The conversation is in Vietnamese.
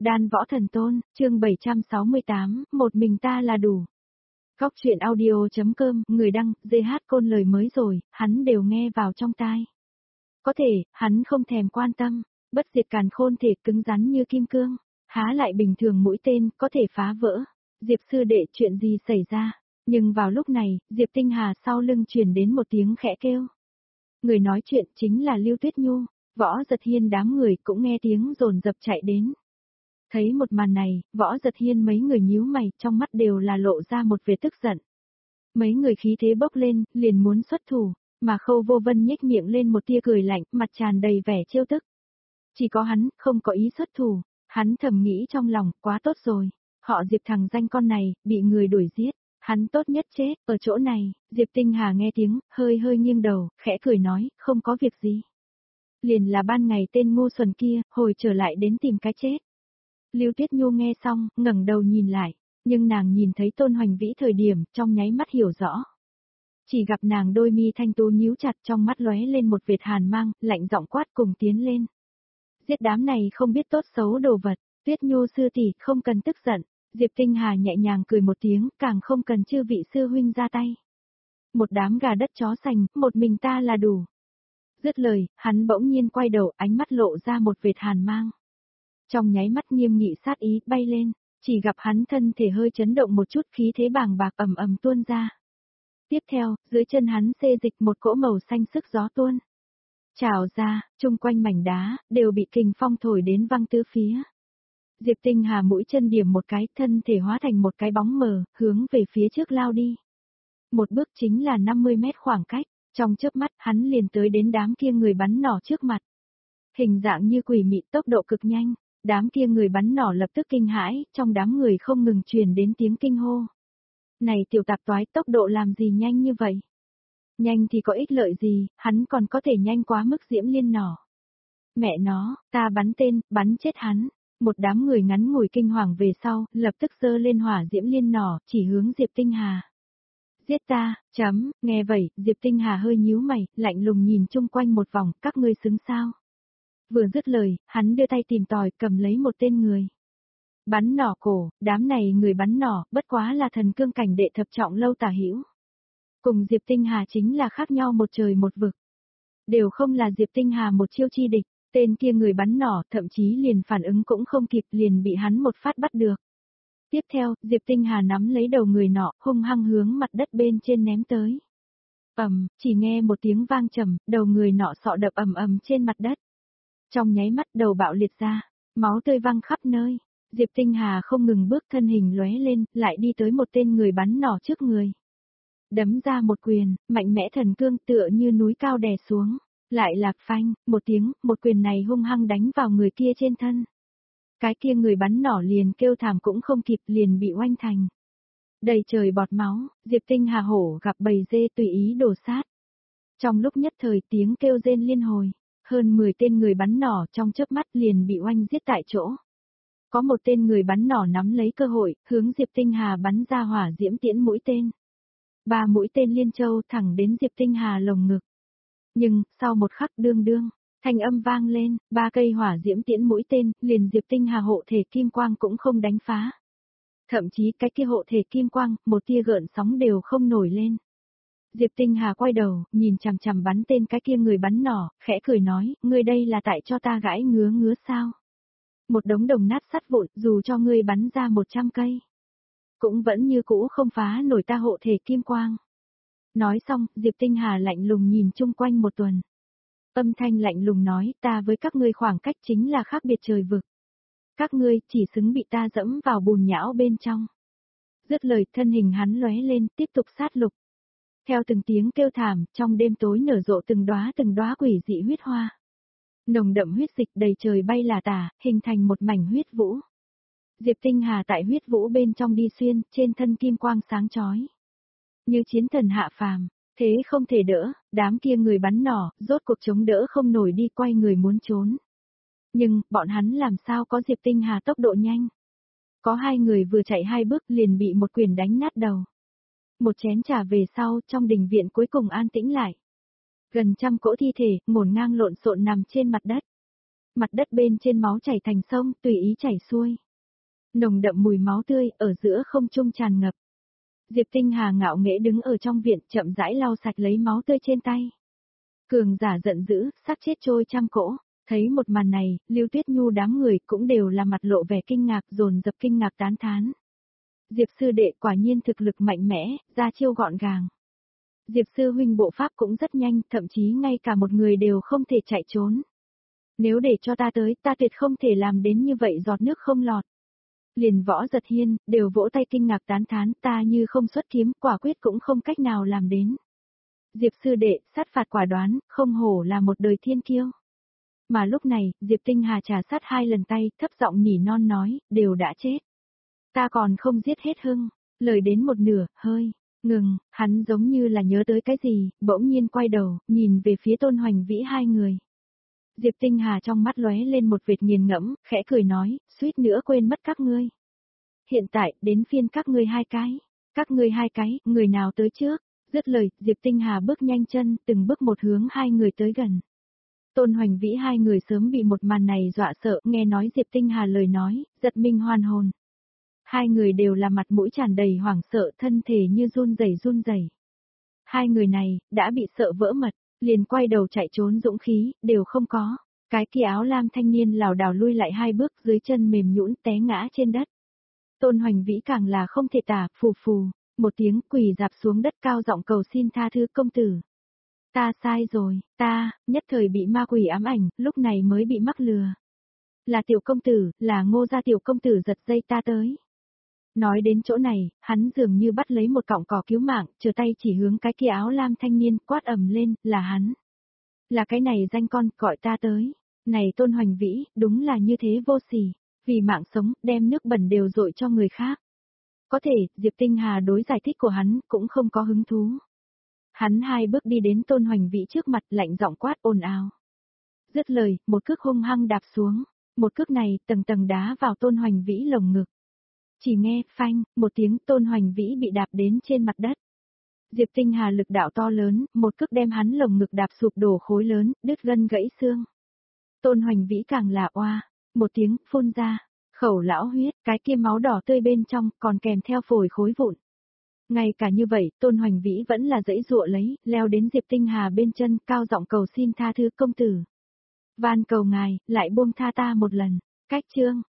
Đan Võ Thần Tôn, chương 768, một mình ta là đủ. Góc truyện audio.com, người đăng, GH Côn lời mới rồi, hắn đều nghe vào trong tai. Có thể, hắn không thèm quan tâm, bất diệt càn khôn thể cứng rắn như kim cương, há lại bình thường mũi tên, có thể phá vỡ. Diệp sư đệ chuyện gì xảy ra? Nhưng vào lúc này, Diệp Tinh Hà sau lưng truyền đến một tiếng khẽ kêu. Người nói chuyện chính là Lưu Tuyết Nhu, Võ Giật Hiên đám người cũng nghe tiếng dồn dập chạy đến. Thấy một màn này, Võ Giật Hiên mấy người nhíu mày, trong mắt đều là lộ ra một vẻ tức giận. Mấy người khí thế bốc lên, liền muốn xuất thủ, mà Khâu Vô Vân nhếch miệng lên một tia cười lạnh, mặt tràn đầy vẻ trêu tức. Chỉ có hắn, không có ý xuất thủ, hắn thầm nghĩ trong lòng, quá tốt rồi, họ Diệp thằng danh con này, bị người đuổi giết, hắn tốt nhất chết, ở chỗ này. Diệp Tinh Hà nghe tiếng, hơi nghiêng đầu, khẽ cười nói, không có việc gì. Liền là ban ngày tên ngu xuẩn kia, hồi trở lại đến tìm cái chết. Lưu Tuyết Nhu nghe xong, ngẩng đầu nhìn lại, nhưng nàng nhìn thấy Tôn Hoành Vĩ thời điểm, trong nháy mắt hiểu rõ. Chỉ gặp nàng đôi mi thanh tú nhíu chặt, trong mắt lóe lên một vệt hàn mang, lạnh giọng quát cùng tiến lên. Giết đám này không biết tốt xấu đồ vật, Tuyết Nhu sư tỷ, không cần tức giận. Diệp Tinh Hà nhẹ nhàng cười một tiếng, càng không cần chư vị sư huynh ra tay. Một đám gà đất chó sành, một mình ta là đủ. Dứt lời, hắn bỗng nhiên quay đầu, ánh mắt lộ ra một vệt hàn mang. Trong nháy mắt nghiêm nghị sát ý bay lên, chỉ gặp hắn thân thể hơi chấn động một chút, khí thế bàng bạc ầm ầm tuôn ra. Tiếp theo, dưới chân hắn xê dịch một cỗ màu xanh sức gió tuôn. Trào ra, chung quanh mảnh đá, đều bị kình phong thổi đến văng tứ phía. Diệp Tinh Hà mũi chân điểm một cái, thân thể hóa thành một cái bóng mờ, hướng về phía trước lao đi. Một bước chính là 50 mét khoảng cách, trong chớp mắt hắn liền tới đến đám kia người bắn nỏ trước mặt. Hình dạng như quỷ mị, tốc độ cực nhanh, đám kia người bắn nỏ lập tức kinh hãi, trong đám người không ngừng truyền đến tiếng kinh hô. Này tiểu tạp toái, tốc độ làm gì nhanh như vậy? Nhanh thì có ích lợi gì, hắn còn có thể nhanh quá mức Diễm Liên nỏ. Mẹ nó, ta bắn tên, bắn chết hắn. Một đám người ngắn ngủi kinh hoàng về sau, lập tức giơ lên hỏa Diễm Liên nỏ, chỉ hướng Diệp Tinh Hà. Giết ta, nghe vậy, Diệp Tinh Hà hơi nhíu mày, lạnh lùng nhìn chung quanh một vòng, các ngươi xứng sao? Vừa dứt lời, hắn đưa tay tìm tòi, cầm lấy một tên người. Bắn nỏ cổ, đám này người bắn nỏ, bất quá là thần cương cảnh đệ thập trọng lâu tả hữu. Cùng Diệp Tinh Hà chính là khác nhau một trời một vực. Đều không là Diệp Tinh Hà một chiêu chi địch, tên kia người bắn nỏ thậm chí liền phản ứng cũng không kịp, liền bị hắn một phát bắt được. Tiếp theo, Diệp Tinh Hà nắm lấy đầu người nọ, hung hăng hướng mặt đất bên trên ném tới. Chỉ nghe một tiếng vang trầm, đầu người nọ sọ đập ầm trên mặt đất. Trong nháy mắt đầu bạo liệt ra, máu tươi văng khắp nơi. Diệp Tinh Hà không ngừng bước, thân hình lóe lên, lại đi tới một tên người bắn nỏ trước người. Đấm ra một quyền, mạnh mẽ thần cương tựa như núi cao đè xuống. Lại lạc phanh, một tiếng, một quyền này hung hăng đánh vào người kia trên thân. Cái kia người bắn nỏ liền kêu thảm cũng không kịp, liền bị oanh thành. Đầy trời bọt máu, Diệp Tinh Hà hổ gặp bầy dê tùy ý đổ sát. Trong lúc nhất thời tiếng kêu rên liên hồi, hơn 10 tên người bắn nỏ trong chớp mắt liền bị oanh giết tại chỗ. Có một tên người bắn nỏ nắm lấy cơ hội, hướng Diệp Tinh Hà bắn ra hỏa diễm tiễn mũi tên. 3 mũi tên liên châu thẳng đến Diệp Tinh Hà lồng ngực. Nhưng, sau một khắc đương, thanh âm vang lên, 3 cây hỏa diễm tiễn mũi tên, liền Diệp Tinh Hà hộ thể kim quang cũng không đánh phá. Thậm chí cái kia hộ thể kim quang, một tia gợn sóng đều không nổi lên. Diệp Tinh Hà quay đầu, nhìn chằm chằm bắn tên cái kia người bắn nỏ, khẽ cười nói, ngươi đây là tại cho ta gãi ngứa sao? Một đống đồng nát sắt vụn, dù cho ngươi bắn ra 100 cây, cũng vẫn như cũ không phá nổi ta hộ thể kim quang. Nói xong, Diệp Tinh Hà lạnh lùng nhìn chung quanh một tuần. Âm thanh lạnh lùng nói, ta với các ngươi khoảng cách chính là khác biệt trời vực. Các ngươi chỉ xứng bị ta dẫm vào bùn nhão bên trong. Dứt lời, thân hình hắn lóe lên, tiếp tục sát lục. Theo từng tiếng kêu thảm, trong đêm tối nở rộ từng đóa quỷ dị huyết hoa. Nồng đậm huyết dịch đầy trời bay là tả, hình thành một mảnh huyết vũ. Diệp Tinh Hà tại huyết vũ bên trong đi xuyên, trên thân kim quang sáng chói. Như chiến thần hạ phàm, thế không thể đỡ, đám kia người bắn nỏ, rốt cuộc chống đỡ không nổi đi quay người muốn trốn. Nhưng, bọn hắn làm sao có Diệp Tinh Hà tốc độ nhanh. Có 2 người vừa chạy 2 bước liền bị một quyền đánh nát đầu. Một chén trà về sau, trong đình viện cuối cùng an tĩnh lại. Gần trăm cỗ thi thể, ngổn ngang lộn xộn nằm trên mặt đất. Mặt đất bên trên máu chảy thành sông, tùy ý chảy xuôi. Nồng đậm mùi máu tươi, ở giữa không trung tràn ngập. Diệp Tinh Hà ngạo nghễ đứng ở trong viện, chậm rãi lau sạch lấy máu tươi trên tay. Cường giả giận dữ, xác chết trôi trăm cỗ. Thấy một màn này, Lưu Tuyết Nhu đám người cũng đều là mặt lộ vẻ kinh ngạc, dồn dập kinh ngạc tán thán. Diệp sư đệ quả nhiên thực lực mạnh mẽ, ra chiêu gọn gàng. Diệp sư huynh bộ pháp cũng rất nhanh, thậm chí ngay cả một người đều không thể chạy trốn. Nếu để cho ta tới, ta tuyệt không thể làm đến như vậy, giọt nước không lọt. Liền Võ Giật Hiên, đều vỗ tay kinh ngạc tán thán, ta như không xuất kiếm, quả quyết cũng không cách nào làm đến. Diệp sư đệ, sát phạt quả đoán, không hổ là một đời thiên kiêu. Mà lúc này, Diệp Tinh Hà trà sát 2 lần tay, thấp giọng nỉ non nói, đều đã chết. Ta còn không giết hết Hưng, lời đến một nửa, hơi, ngừng, hắn giống như là nhớ tới cái gì, bỗng nhiên quay đầu, nhìn về phía Tôn Hoành Vĩ hai người. Diệp Tinh Hà trong mắt lóe lên một vệt nghiền ngẫm, khẽ cười nói, suýt nữa quên mất các ngươi. Hiện tại, đến phiên các ngươi hai cái. Các ngươi hai cái, người nào tới trước? Dứt lời, Diệp Tinh Hà bước nhanh chân, từng bước một hướng hai người tới gần. Tôn Hoành Vĩ hai người sớm bị một màn này dọa sợ, nghe nói Diệp Tinh Hà lời nói, giật mình hoàn hồn. Hai người đều là mặt mũi tràn đầy hoảng sợ, thân thể như run rẩy. Hai người này, đã bị sợ vỡ mật, liền quay đầu chạy trốn dũng khí, đều không có. Cái kia áo lam thanh niên lảo đảo lui lại 2 bước, dưới chân mềm nhũn té ngã trên đất. Tôn Hoành Vĩ càng là không thể tả, phù phù, một tiếng quỳ dạp xuống đất cao giọng cầu xin tha thứ công tử. Ta sai rồi, ta, nhất thời bị ma quỷ ám ảnh, lúc này mới bị mắc lừa. Là tiểu công tử, là Ngô gia tiểu công tử giật dây ta tới. Nói đến chỗ này, hắn dường như bắt lấy một cọng cỏ cứu mạng, chờ tay chỉ hướng cái kia áo lam thanh niên, quát ầm lên, là hắn. Là cái này danh con, gọi ta tới. Này Tôn Hoành Vĩ, đúng là như thế vô sỉ, vì mạng sống, đem nước bẩn đều dội cho người khác. Có thể, Diệp Tinh Hà đối giải thích của hắn, cũng không có hứng thú. Hắn 2 bước đi đến Tôn Hoành Vĩ trước mặt, lạnh giọng quát ồn ào. Dứt lời, một cước hung hăng đạp xuống, một cước này, tầng tầng đá vào Tôn Hoành Vĩ lồng ngực. Chỉ nghe, phanh, một tiếng, Tôn Hoành Vĩ bị đạp đến trên mặt đất. Diệp Tinh Hà lực đạo to lớn, một cước đem hắn lồng ngực đạp sụp đổ khối lớn, đứt gân gãy xương. Tôn Hoành Vĩ càng là oa, một tiếng, phun ra, khẩu lão huyết, cái kia máu đỏ tươi bên trong, còn kèm theo phổi khối vụn. Ngay cả như vậy, Tôn Hoành Vĩ vẫn là dãy dụa lấy, leo đến Diệp Tinh Hà bên chân, cao giọng cầu xin tha thứ công tử. Van cầu ngài, lại buông tha ta một lần. Cách chương